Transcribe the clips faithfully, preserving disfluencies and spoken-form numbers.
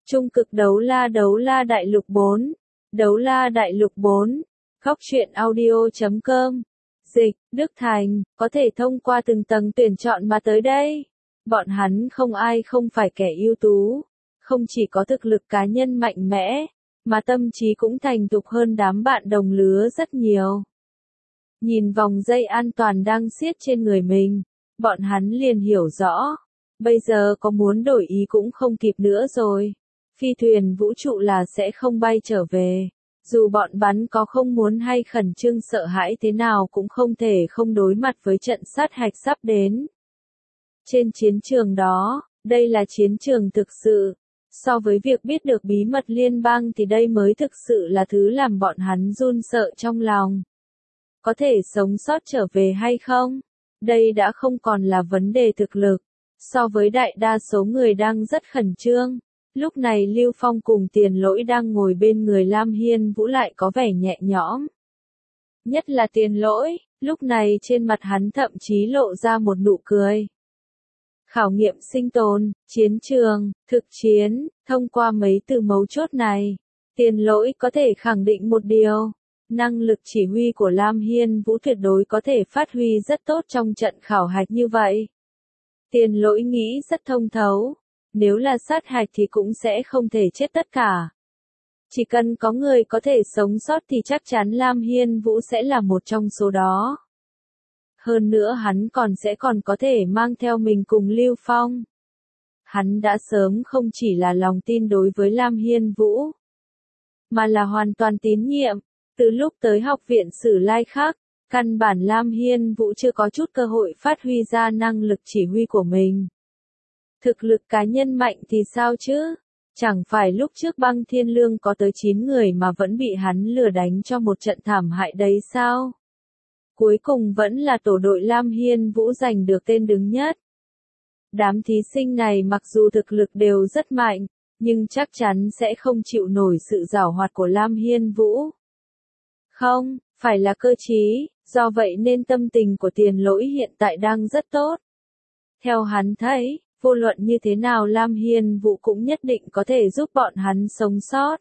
Trung cực đấu la đấu la đại lục bốn. Đấu la đại lục bốn. Góc truyện audio chấm com. Dịch, Đức Thành, có thể thông qua từng tầng tuyển chọn mà tới đây. Bọn hắn không ai không phải kẻ ưu tú. Không chỉ có thực lực cá nhân mạnh mẽ, mà tâm trí cũng thành thục hơn đám bạn đồng lứa rất nhiều. Nhìn vòng dây an toàn đang siết trên người mình, bọn hắn liền hiểu rõ. Bây giờ có muốn đổi ý cũng không kịp nữa rồi. Phi thuyền vũ trụ là sẽ không bay trở về. Dù bọn bắn có không muốn hay khẩn trương sợ hãi thế nào cũng không thể không đối mặt với trận sát hạch sắp đến. Trên chiến trường đó, đây là chiến trường thực sự. So với việc biết được bí mật liên bang thì đây mới thực sự là thứ làm bọn hắn run sợ trong lòng. Có thể sống sót trở về hay không? Đây đã không còn là vấn đề thực lực. So với đại đa số người đang rất khẩn trương, lúc này Lưu Phong cùng Tiền Lỗi đang ngồi bên người Lam Hiên Vũ lại có vẻ nhẹ nhõm. Nhất là Tiền Lỗi, lúc này trên mặt hắn thậm chí lộ ra một nụ cười. Khảo nghiệm sinh tồn, chiến trường, thực chiến, thông qua mấy từ mấu chốt này, Tiền Lỗi có thể khẳng định một điều. Năng lực chỉ huy của Lam Hiên Vũ tuyệt đối có thể phát huy rất tốt trong trận khảo hạch như vậy. Tiền Lỗi nghĩ rất thông thấu. Nếu là sát hạch thì cũng sẽ không thể chết tất cả. Chỉ cần có người có thể sống sót thì chắc chắn Lam Hiên Vũ sẽ là một trong số đó. Hơn nữa hắn còn sẽ còn có thể mang theo mình cùng Lưu Phong. Hắn đã sớm không chỉ là lòng tin đối với Lam Hiên Vũ, mà là hoàn toàn tín nhiệm. Từ lúc tới học viện Sử Lai khác, căn bản Lam Hiên Vũ chưa có chút cơ hội phát huy ra năng lực chỉ huy của mình. Thực lực cá nhân mạnh thì sao chứ? Chẳng phải lúc trước Băng Thiên Lương có tới chín người mà vẫn bị hắn lừa đánh cho một trận thảm hại đấy sao? Cuối cùng vẫn là tổ đội Lam Hiên Vũ giành được tên đứng nhất. Đám thí sinh này mặc dù thực lực đều rất mạnh, nhưng chắc chắn sẽ không chịu nổi sự giảo hoạt của Lam Hiên Vũ. Không, phải là cơ trí, do vậy nên tâm tình của Tiền Lỗi hiện tại đang rất tốt. Theo hắn thấy, vô luận như thế nào Lam Hiên Vũ cũng nhất định có thể giúp bọn hắn sống sót.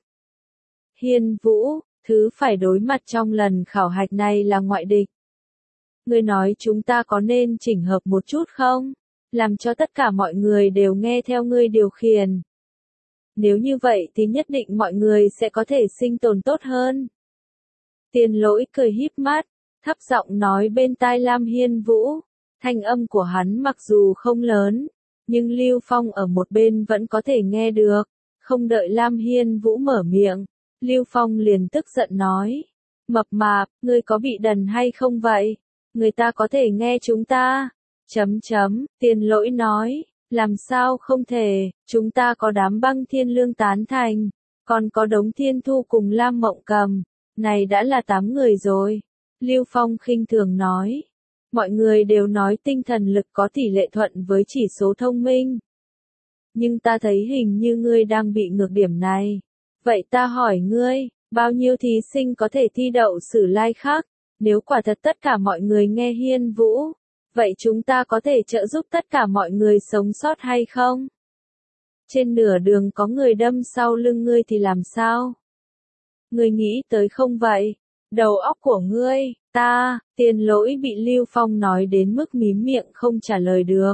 Hiên Vũ, thứ phải đối mặt trong lần khảo hạch này là ngoại địch. Ngươi nói chúng ta có nên chỉnh hợp một chút không? Làm cho tất cả mọi người đều nghe theo ngươi điều khiển. Nếu như vậy thì nhất định mọi người sẽ có thể sinh tồn tốt hơn. Tiền Lỗi cười híp mắt, thấp giọng nói bên tai Lam Hiên Vũ. Thanh âm của hắn mặc dù không lớn, nhưng Lưu Phong ở một bên vẫn có thể nghe được. Không đợi Lam Hiên Vũ mở miệng, Lưu Phong liền tức giận nói. Mập mạp, ngươi có bị đần hay không vậy? Người ta có thể nghe chúng ta. Chấm chấm, Tiền Lỗi nói. Làm sao không thể, chúng ta có đám Băng Thiên Lương tán thành. Còn có Đống Thiên Thu cùng Lam Mộng Cầm. Này đã là tám người rồi. Lưu Phong khinh thường nói. Mọi người đều nói tinh thần lực có tỷ lệ thuận với chỉ số thông minh. Nhưng ta thấy hình như ngươi đang bị ngược điểm này. Vậy ta hỏi ngươi, bao nhiêu thí sinh có thể thi đậu Sử Lai khác? Nếu quả thật tất cả mọi người nghe Hiên Vũ, vậy chúng ta có thể trợ giúp tất cả mọi người sống sót hay không? Trên nửa đường có người đâm sau lưng ngươi thì làm sao? Ngươi nghĩ tới không vậy? Đầu óc của ngươi, ta, Tiền Lỗi bị Lưu Phong nói đến mức mím miệng không trả lời được.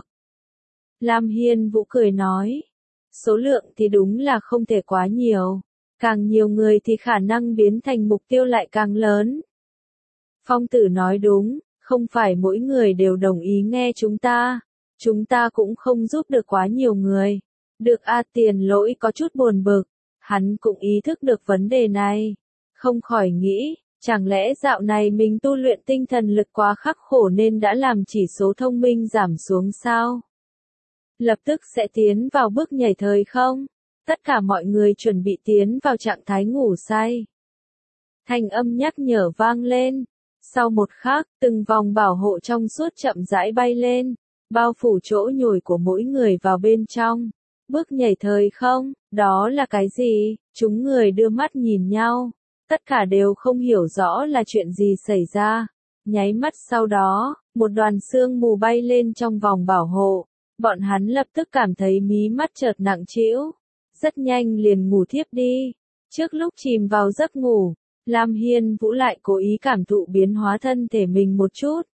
Lam Hiên Vũ cười nói. Số lượng thì đúng là không thể quá nhiều. Càng nhiều người thì khả năng biến thành mục tiêu lại càng lớn. Phong tử nói đúng, không phải mỗi người đều đồng ý nghe chúng ta. Chúng ta cũng không giúp được quá nhiều người. Được a Tiền Lỗi có chút buồn bực. Hắn cũng ý thức được vấn đề này. Không khỏi nghĩ, chẳng lẽ dạo này mình tu luyện tinh thần lực quá khắc khổ nên đã làm chỉ số thông minh giảm xuống sao? Lập tức sẽ tiến vào bước nhảy thời không? Tất cả mọi người chuẩn bị tiến vào trạng thái ngủ say. Thanh âm nhắc nhở vang lên. Sau một khắc, từng vòng bảo hộ trong suốt chậm rãi bay lên, bao phủ chỗ nhồi của mỗi người vào bên trong. Bước nhảy thời không, đó là cái gì? Chúng người đưa mắt nhìn nhau. Tất cả đều không hiểu rõ là chuyện gì xảy ra. Nháy mắt sau đó, một đoàn sương mù bay lên trong vòng bảo hộ. Bọn hắn lập tức cảm thấy mí mắt chợt nặng trĩu. rất nhanh liền ngủ thiếp đi. Trước lúc chìm vào giấc ngủ, Lam Hiên Vũ lại cố ý cảm thụ biến hóa thân thể mình một chút.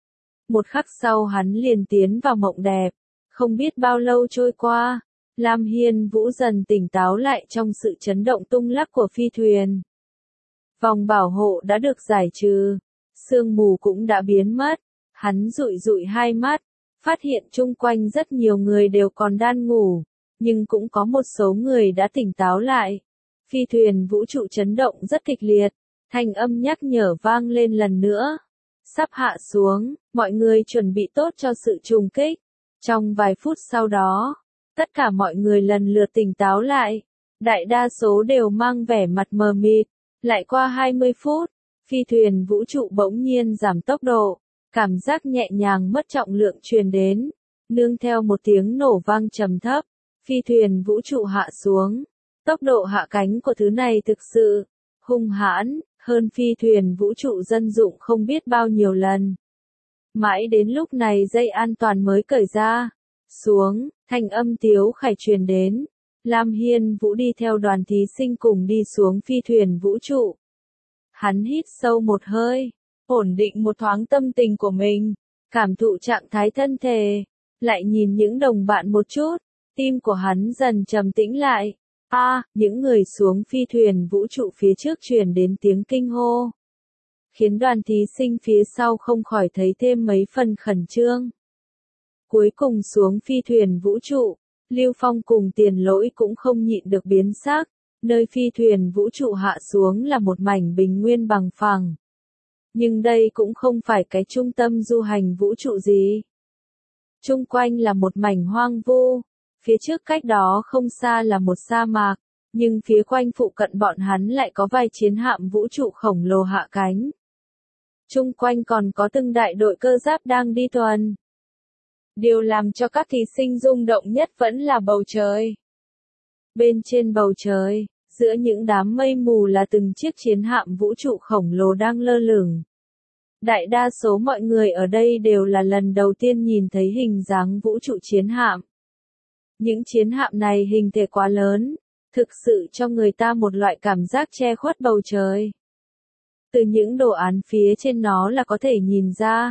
Một khắc sau hắn liền tiến vào mộng đẹp. Không biết bao lâu trôi qua, Lam Hiên Vũ dần tỉnh táo lại trong sự chấn động tung lắc của phi thuyền. Vòng bảo hộ đã được giải trừ, sương mù cũng đã biến mất. Hắn dụi dụi hai mắt, phát hiện chung quanh rất nhiều người đều còn đang ngủ, nhưng cũng có một số người đã tỉnh táo lại. Phi thuyền vũ trụ chấn động rất kịch liệt, thanh âm nhắc nhở vang lên lần nữa. Sắp hạ xuống, mọi người chuẩn bị tốt cho sự trùng kích. Trong vài phút sau đó, tất cả mọi người lần lượt tỉnh táo lại. Đại đa số đều mang vẻ mặt mờ mịt. Lại qua hai mươi phút, phi thuyền vũ trụ bỗng nhiên giảm tốc độ. Cảm giác nhẹ nhàng mất trọng lượng truyền đến. Nương theo một tiếng nổ vang trầm thấp, phi thuyền vũ trụ hạ xuống. Tốc độ hạ cánh của thứ này thực sự hung hãn, hơn phi thuyền vũ trụ dân dụng không biết bao nhiêu lần. Mãi đến lúc này dây an toàn mới cởi ra. Xuống, thanh âm Tiếu Khải truyền đến. Lam Hiên Vũ đi theo đoàn thí sinh cùng đi xuống phi thuyền vũ trụ. Hắn hít sâu một hơi, ổn định một thoáng tâm tình của mình, cảm thụ trạng thái thân thể, lại nhìn những đồng bạn một chút, tim của hắn dần trầm tĩnh lại. A, à, những người xuống phi thuyền vũ trụ phía trước truyền đến tiếng kinh hô, khiến đoàn thí sinh phía sau không khỏi thấy thêm mấy phần khẩn trương. Cuối cùng xuống phi thuyền vũ trụ, Lưu Phong cùng Tiền Lỗi cũng không nhịn được biến sắc, nơi phi thuyền vũ trụ hạ xuống là một mảnh bình nguyên bằng phẳng. Nhưng đây cũng không phải cái trung tâm du hành vũ trụ gì. Chung quanh là một mảnh hoang vu, phía trước cách đó không xa là một sa mạc, nhưng phía quanh phụ cận bọn hắn lại có vài chiến hạm vũ trụ khổng lồ hạ cánh. Chung quanh còn có từng đại đội cơ giáp đang đi tuần. Điều làm cho các thí sinh rung động nhất vẫn là bầu trời. Bên trên bầu trời, giữa những đám mây mù là từng chiếc chiến hạm vũ trụ khổng lồ đang lơ lửng. Đại đa số mọi người ở đây đều là lần đầu tiên nhìn thấy hình dáng vũ trụ chiến hạm. Những chiến hạm này hình thể quá lớn, thực sự cho người ta một loại cảm giác che khuất bầu trời. Từ những đồ án phía trên nó là có thể nhìn ra.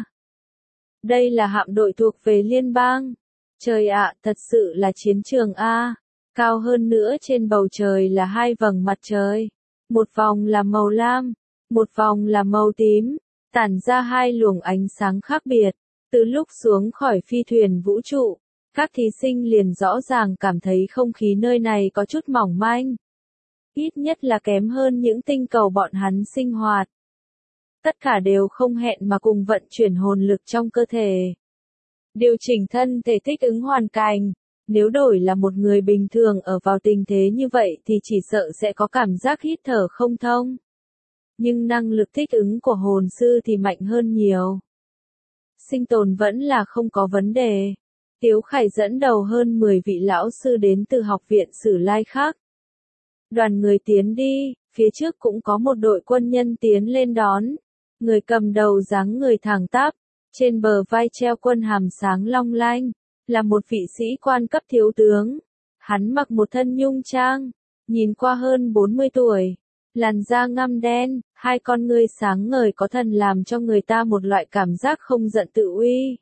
Đây là hạm đội thuộc về liên bang. Trời ạ, thật sự là chiến trường A. Cao hơn nữa trên bầu trời là hai vầng mặt trời. Một vòng là màu lam, một vòng là màu tím, tản ra hai luồng ánh sáng khác biệt. Từ lúc xuống khỏi phi thuyền vũ trụ, các thí sinh liền rõ ràng cảm thấy không khí nơi này có chút mỏng manh. Ít nhất là kém hơn những tinh cầu bọn hắn sinh hoạt. Tất cả đều không hẹn mà cùng vận chuyển hồn lực trong cơ thể. Điều chỉnh thân thể thích ứng hoàn cảnh. Nếu đổi là một người bình thường ở vào tình thế như vậy thì chỉ sợ sẽ có cảm giác hít thở không thông. Nhưng năng lực thích ứng của hồn sư thì mạnh hơn nhiều. Sinh tồn vẫn là không có vấn đề. Tiếu Khải dẫn đầu hơn mười vị lão sư đến từ học viện Sử Lai khác. Đoàn người tiến đi, phía trước cũng có một đội quân nhân tiến lên đón. Người cầm đầu dáng người thẳng tắp, trên bờ vai treo quân hàm sáng long lanh, là một vị sĩ quan cấp thiếu tướng. Hắn mặc một thân nhung trang, nhìn qua hơn bốn mươi tuổi, làn da ngăm đen, hai con ngươi sáng ngời có thần làm cho người ta một loại cảm giác không giận tự uy.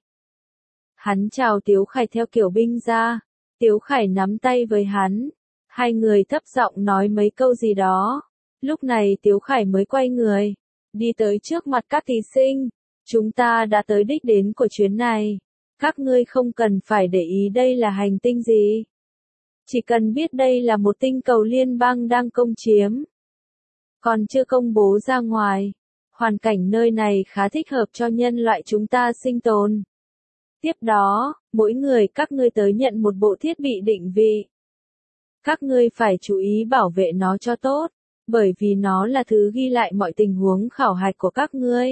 Hắn chào Tiếu Khải theo kiểu binh gia, Tiếu Khải nắm tay với hắn, hai người thấp giọng nói mấy câu gì đó. Lúc này Tiếu Khải mới quay người, đi tới trước mặt các thí sinh. Chúng ta đã tới đích đến của chuyến này. Các ngươi không cần phải để ý đây là hành tinh gì. Chỉ cần biết đây là một tinh cầu liên bang đang công chiếm. Còn chưa công bố ra ngoài. Hoàn cảnh nơi này khá thích hợp cho nhân loại chúng ta sinh tồn. Tiếp đó, mỗi người các ngươi tới nhận một bộ thiết bị định vị. Các ngươi phải chú ý bảo vệ nó cho tốt, bởi vì nó là thứ ghi lại mọi tình huống khảo hạch của các ngươi.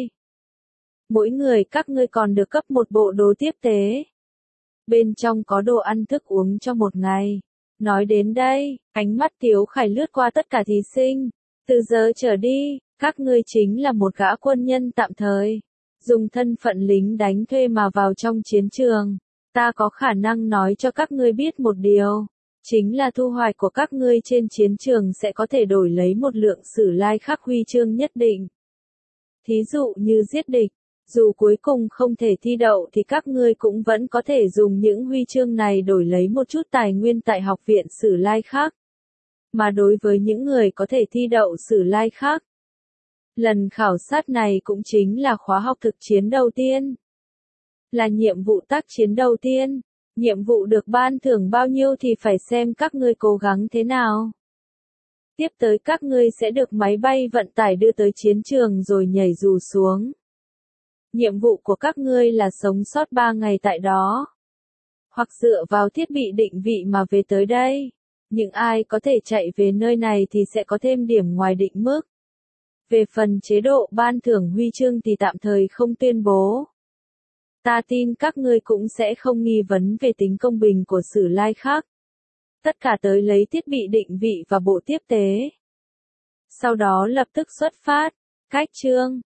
Mỗi người các ngươi còn được cấp một bộ đồ tiếp tế. Bên trong có đồ ăn thức uống cho một ngày. Nói đến đây, ánh mắt Tiếu Khải lướt qua tất cả thí sinh. Từ giờ trở đi, các ngươi chính là một gã quân nhân tạm thời. Dùng thân phận lính đánh thuê mà vào trong chiến trường. Ta có khả năng nói cho các ngươi biết một điều. chính là thu hoạch của các ngươi trên chiến trường sẽ có thể đổi lấy một lượng sử lai khắc huy chương nhất định. Thí dụ như giết địch, dù cuối cùng không thể thi đậu thì các ngươi cũng vẫn có thể dùng những huy chương này đổi lấy một chút tài nguyên tại học viện Sử Lai Khắc. Mà đối với những người có thể thi đậu Sử Lai Khắc, lần khảo sát này cũng chính là khóa học thực chiến đầu tiên. Là nhiệm vụ tác chiến đầu tiên. Nhiệm vụ được ban thưởng bao nhiêu thì phải xem các ngươi cố gắng thế nào. Tiếp tới các ngươi sẽ được máy bay vận tải đưa tới chiến trường rồi nhảy dù xuống. Nhiệm vụ của các ngươi là sống sót ba ngày tại đó. Hoặc dựa vào thiết bị định vị mà về tới đây. Những ai có thể chạy về nơi này thì sẽ có thêm điểm ngoài định mức. Về phần chế độ ban thưởng huy chương thì tạm thời không tuyên bố. Ta tin các ngươi cũng sẽ không nghi vấn về tính công bình của Sử Lai Khắc. Tất cả tới lấy thiết bị định vị và bộ tiếp tế. Sau đó lập tức xuất phát. Cách chương